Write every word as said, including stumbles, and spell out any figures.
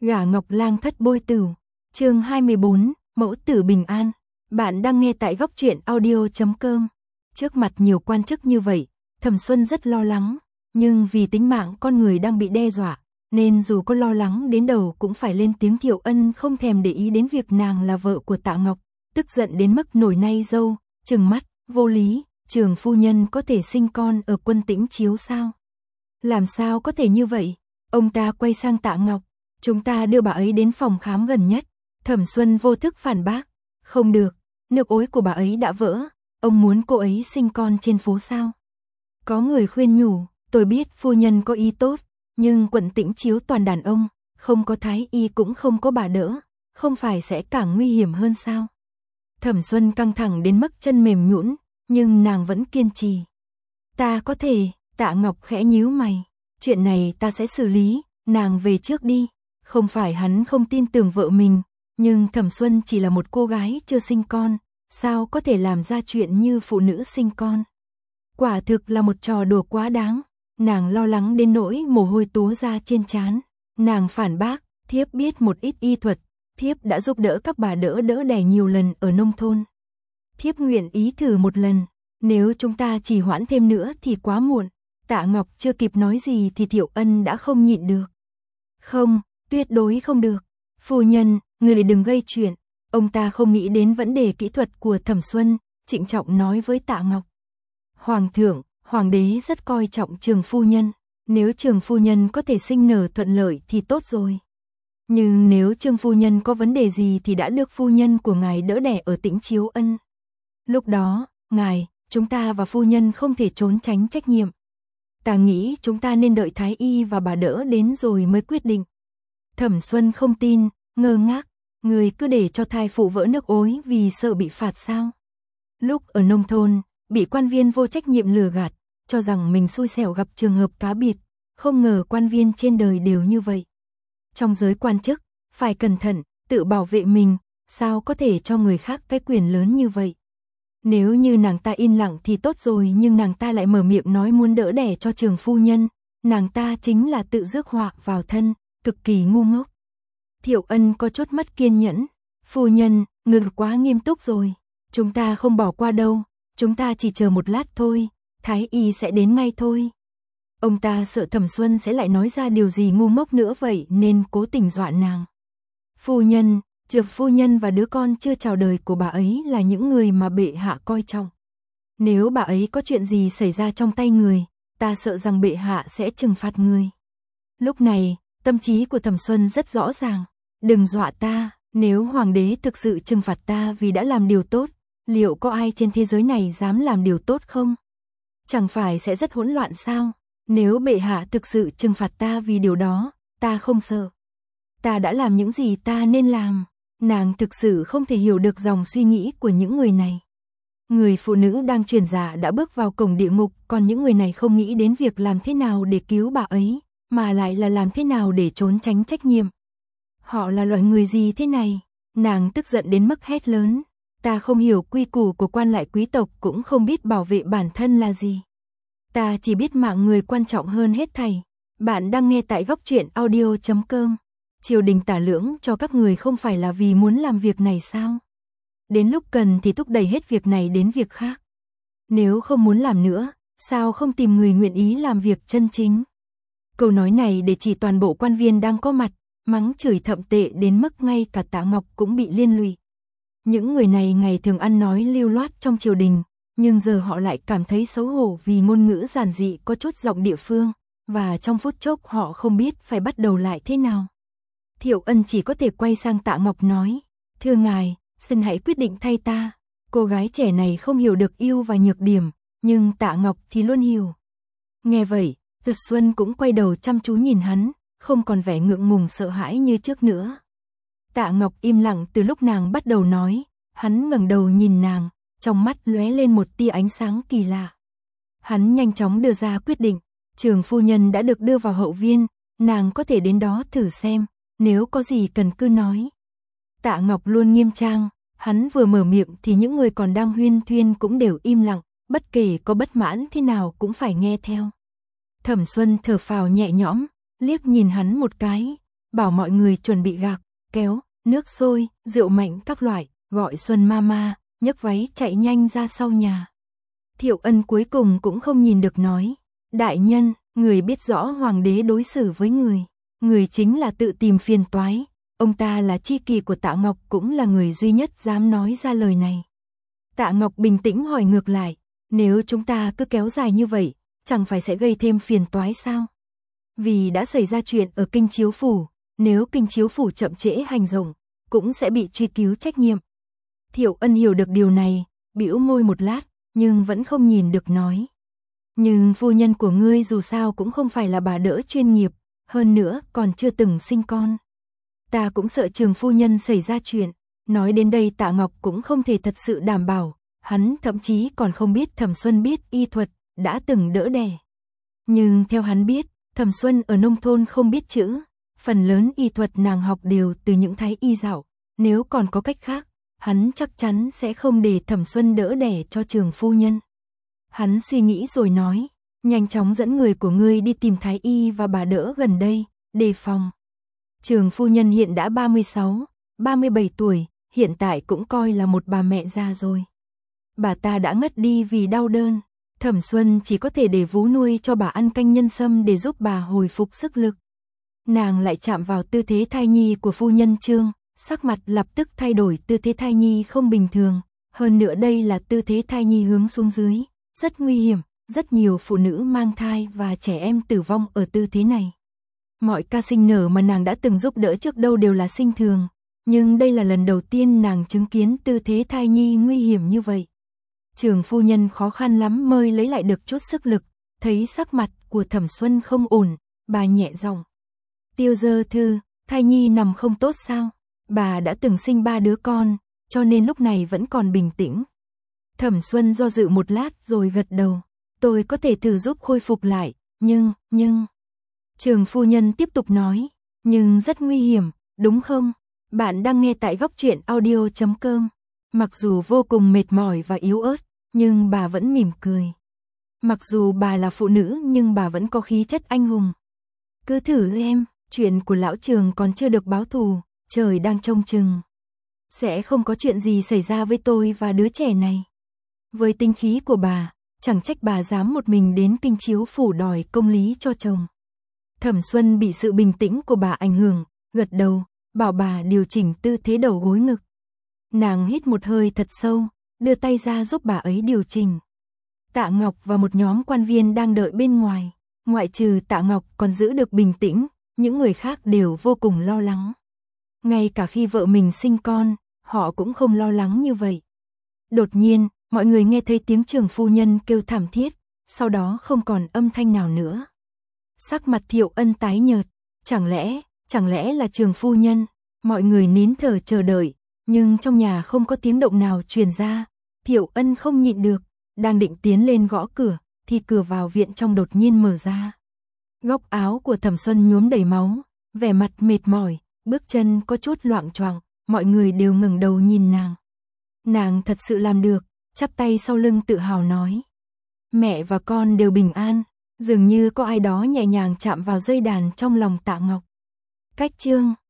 Gả Ngọc Lang thất bôi tử. Chương hai mươi bốn, mẫu tử bình an. Bạn đang nghe tại góc truyện audio chấm com. Trước mặt nhiều quan chức như vậy, Thẩm Xuân rất lo lắng, nhưng vì tính mạng con người đang bị đe dọa, nên dù có lo lắng đến đầu cũng phải lên tiếng. Thiệu Ân không thèm để ý đến việc nàng là vợ của Tạ Ngọc, tức giận đến mức nổi nay râu, trừng mắt, vô lý, Trường phu nhân có thể sinh con ở Quân Tĩnh Chiếu sao? Làm sao có thể như vậy? Ông ta quay sang Tạ Ngọc, chúng ta đưa bà ấy đến phòng khám gần nhất. Thẩm Xuân vô thức phản bác, không được, nước ối của bà ấy đã vỡ, ông muốn cô ấy sinh con trên phố sao? Có người khuyên nhủ, tôi biết phu nhân có ý tốt, nhưng Quận Tĩnh Chiếu toàn đàn ông, không có thái y cũng không có bà đỡ, không phải sẽ càng nguy hiểm hơn sao? Thẩm Xuân căng thẳng đến mức chân mềm nhũn, nhưng nàng vẫn kiên trì. Ta có thể, Tạ Ngọc khẽ nhíu mày, chuyện này ta sẽ xử lý, nàng về trước đi. Không phải hắn không tin tưởng vợ mình, nhưng Thẩm Xuân chỉ là một cô gái chưa sinh con, sao có thể làm ra chuyện như phụ nữ sinh con. Quả thực là một trò đùa quá đáng, nàng lo lắng đến nỗi mồ hôi túa ra trên trán. Nàng phản bác, thiếp biết một ít y thuật, thiếp đã giúp đỡ các bà đỡ đỡ đẻ nhiều lần ở nông thôn. Thiếp nguyện ý thử một lần, nếu chúng ta trì hoãn thêm nữa thì quá muộn. Tạ Ngọc chưa kịp nói gì thì Thiệu Ân đã không nhịn được. Không, tuyệt đối không được. Phu nhân, người đừng gây chuyện. Ông ta không nghĩ đến vấn đề kỹ thuật của Thẩm Xuân, trịnh trọng nói với Tạ Ngọc. Hoàng thượng, hoàng đế rất coi trọng Trường phu nhân. Nếu Trường phu nhân có thể sinh nở thuận lợi thì tốt rồi. Nhưng nếu Trường phu nhân có vấn đề gì thì đã được phu nhân của ngài đỡ đẻ ở Tĩnh Chiếu Ân. Lúc đó, ngài, chúng ta và phu nhân không thể trốn tránh trách nhiệm. Ta nghĩ chúng ta nên đợi thái y và bà đỡ đến rồi mới quyết định. Thẩm Xuân không tin, ngơ ngác, người cứ để cho thai phụ vỡ nước ối vì sợ bị phạt sao? Lúc ở nông thôn, bị quan viên vô trách nhiệm lừa gạt, cho rằng mình xui xẻo gặp trường hợp cá biệt, không ngờ quan viên trên đời đều như vậy. Trong giới quan chức, phải cẩn thận, tự bảo vệ mình, sao có thể cho người khác cái quyền lớn như vậy? Nếu như nàng ta yên lặng thì tốt rồi, nhưng nàng ta lại mở miệng nói muốn đỡ đẻ cho Trường phu nhân, nàng ta chính là tự rước họa vào thân, cực kỳ ngu ngốc. Thiệu Ân có chút mất kiên nhẫn, phu nhân, người quá nghiêm túc rồi, chúng ta không bỏ qua đâu, chúng ta chỉ chờ một lát thôi, thái y sẽ đến ngay thôi. Ông ta sợ Thẩm Xuân sẽ lại nói ra điều gì ngu ngốc nữa vậy nên cố tình dọa nàng. Phu nhân, Trường phu nhân và đứa con chưa chào đời của bà ấy là những người mà bệ hạ coi trọng. Nếu bà ấy có chuyện gì xảy ra trong tay người, ta sợ rằng bệ hạ sẽ trừng phạt người. Lúc này, tâm trí của Thẩm Xuân rất rõ ràng. Đừng dọa ta, nếu hoàng đế thực sự trừng phạt ta vì đã làm điều tốt, liệu có ai trên thế giới này dám làm điều tốt không? Chẳng phải sẽ rất hỗn loạn sao? Nếu bệ hạ thực sự trừng phạt ta vì điều đó, ta không sợ. Ta đã làm những gì ta nên làm. Nàng thực sự không thể hiểu được dòng suy nghĩ của những người này. Người phụ nữ đang truyền dạ đã bước vào cổng địa ngục, còn những người này không nghĩ đến việc làm thế nào để cứu bà ấy, mà lại là làm thế nào để trốn tránh trách nhiệm. Họ là loại người gì thế này? Nàng tức giận đến mức hét lớn. Ta không hiểu quy củ của quan lại quý tộc, cũng không biết bảo vệ bản thân là gì. Ta chỉ biết mạng người quan trọng hơn hết thảy. Bạn đang nghe tại góc truyện audio chấm com. Triều đình tả lưỡng cho các người không phải là vì muốn làm việc này sao? Đến lúc cần thì thúc đẩy hết việc này đến việc khác. Nếu không muốn làm nữa, sao không tìm người nguyện ý làm việc chân chính? Câu nói này để chỉ toàn bộ quan viên đang có mặt, mắng chửi thậm tệ đến mức ngay cả Tạ Ngọc cũng bị liên lụy. Những người này ngày thường ăn nói lưu loát trong triều đình, nhưng giờ họ lại cảm thấy xấu hổ vì ngôn ngữ giản dị có chút giọng địa phương, và trong phút chốc họ không biết phải bắt đầu lại thế nào. Thiệu Ân chỉ có thể quay sang Tạ Ngọc nói, thưa ngài, xin hãy quyết định thay ta. Cô gái trẻ này không hiểu được ưu và nhược điểm, nhưng Tạ Ngọc thì luôn hiểu. Nghe vậy, Từ Xuân cũng quay đầu chăm chú nhìn hắn, không còn vẻ ngượng ngùng sợ hãi như trước nữa. Tạ Ngọc im lặng từ lúc nàng bắt đầu nói, hắn ngẩng đầu nhìn nàng, trong mắt lóe lên một tia ánh sáng kỳ lạ. Hắn nhanh chóng đưa ra quyết định, Trường phu nhân đã được đưa vào hậu viên, nàng có thể đến đó thử xem, nếu có gì cần cứ nói. Tạ Ngọc luôn nghiêm trang, hắn vừa mở miệng thì những người còn đang huyên thuyên cũng đều im lặng, bất kể có bất mãn thế nào cũng phải nghe theo. Thẩm Xuân thở phào nhẹ nhõm, liếc nhìn hắn một cái, bảo mọi người chuẩn bị gạc, kéo, nước sôi, rượu mạnh các loại, gọi Xuân Mama, nhấc váy chạy nhanh ra sau nhà. Thiệu Ân cuối cùng cũng không nhìn được nói, đại nhân, người biết rõ hoàng đế đối xử với người, người chính là tự tìm phiền toái, ông ta là tri kỷ của Tạ Ngọc cũng là người duy nhất dám nói ra lời này. Tạ Ngọc bình tĩnh hỏi ngược lại, nếu chúng ta cứ kéo dài như vậy, chẳng phải sẽ gây thêm phiền toái sao? Vì đã xảy ra chuyện ở Kinh Chiếu Phủ, nếu Kinh Chiếu Phủ chậm trễ hành động, cũng sẽ bị truy cứu trách nhiệm. Thiệu Ân hiểu được điều này, bĩu môi một lát, nhưng vẫn không nhìn được nói. Nhưng phu nhân của ngươi dù sao cũng không phải là bà đỡ chuyên nghiệp, hơn nữa còn chưa từng sinh con. Ta cũng sợ Trường phu nhân xảy ra chuyện. Nói đến đây Tạ Ngọc cũng không thể thật sự đảm bảo, hắn thậm chí còn không biết Thẩm Xuân biết y thuật, đã từng đỡ đẻ. Nhưng theo hắn biết, Thẩm Xuân ở nông thôn không biết chữ, phần lớn y thuật nàng học đều từ những thái y dạo, nếu còn có cách khác, hắn chắc chắn sẽ không để Thẩm Xuân đỡ đẻ cho Trường phu nhân. Hắn suy nghĩ rồi nói, nhanh chóng dẫn người của ngươi đi tìm thái y và bà đỡ gần đây, đề phòng. Trường phu nhân hiện đã ba mươi sáu, ba mươi bảy tuổi, hiện tại cũng coi là một bà mẹ già rồi. Bà ta đã ngất đi vì đau đớn, Thẩm Xuân chỉ có thể để vú nuôi cho bà ăn canh nhân sâm để giúp bà hồi phục sức lực. Nàng lại chạm vào tư thế thai nhi của phu nhân Trương, sắc mặt lập tức thay đổi, tư thế thai nhi không bình thường, hơn nữa đây là tư thế thai nhi hướng xuống dưới, rất nguy hiểm, rất nhiều phụ nữ mang thai và trẻ em tử vong ở tư thế này. Mọi ca sinh nở mà nàng đã từng giúp đỡ trước đâu đều là sinh thường, nhưng đây là lần đầu tiên nàng chứng kiến tư thế thai nhi nguy hiểm như vậy. Trường phu nhân khó khăn lắm mới lấy lại được chút sức lực, thấy sắc mặt của Thẩm Xuân không ổn, bà nhẹ giọng. Tiêu Dơ Thư, thai nhi nằm không tốt sao? Bà đã từng sinh ba đứa con, cho nên lúc này vẫn còn bình tĩnh. Thẩm Xuân do dự một lát rồi gật đầu. Tôi có thể thử giúp khôi phục lại, nhưng, nhưng... Trường phu nhân tiếp tục nói, nhưng rất nguy hiểm, đúng không? Bạn đang nghe tại góc truyện audio chấm com. Mặc dù vô cùng mệt mỏi và yếu ớt, nhưng bà vẫn mỉm cười. Mặc dù bà là phụ nữ nhưng bà vẫn có khí chất anh hùng. Cứ thử em, chuyện của lão Trường còn chưa được báo thù, trời đang trông chừng. Sẽ không có chuyện gì xảy ra với tôi và đứa trẻ này. Với tinh khí của bà, chẳng trách bà dám một mình đến Kinh Chiếu Phủ đòi công lý cho chồng. Thẩm Xuân bị sự bình tĩnh của bà ảnh hưởng, gật đầu, bảo bà điều chỉnh tư thế đầu gối ngực. Nàng hít một hơi thật sâu, đưa tay ra giúp bà ấy điều chỉnh. Tạ Ngọc và một nhóm quan viên đang đợi bên ngoài, ngoại trừ Tạ Ngọc còn giữ được bình tĩnh, những người khác đều vô cùng lo lắng. Ngay cả khi vợ mình sinh con, họ cũng không lo lắng như vậy. Đột nhiên, mọi người nghe thấy tiếng Trường phu nhân kêu thảm thiết, sau đó không còn âm thanh nào nữa. Sắc mặt Thiệu Ân tái nhợt, chẳng lẽ, chẳng lẽ là Trường phu nhân? Mọi người nín thở chờ đợi, nhưng trong nhà không có tiếng động nào truyền ra. Thiệu Ân không nhịn được, đang định tiến lên gõ cửa, thì cửa vào viện trong đột nhiên mở ra. Góc áo của Thẩm Xuân nhuốm đầy máu, vẻ mặt mệt mỏi, bước chân có chút loạng choạng, mọi người đều ngẩng đầu nhìn nàng. Nàng thật sự làm được, chắp tay sau lưng tự hào nói. Mẹ và con đều bình an, dường như có ai đó nhẹ nhàng chạm vào dây đàn trong lòng Tạ Ngọc. Cách chương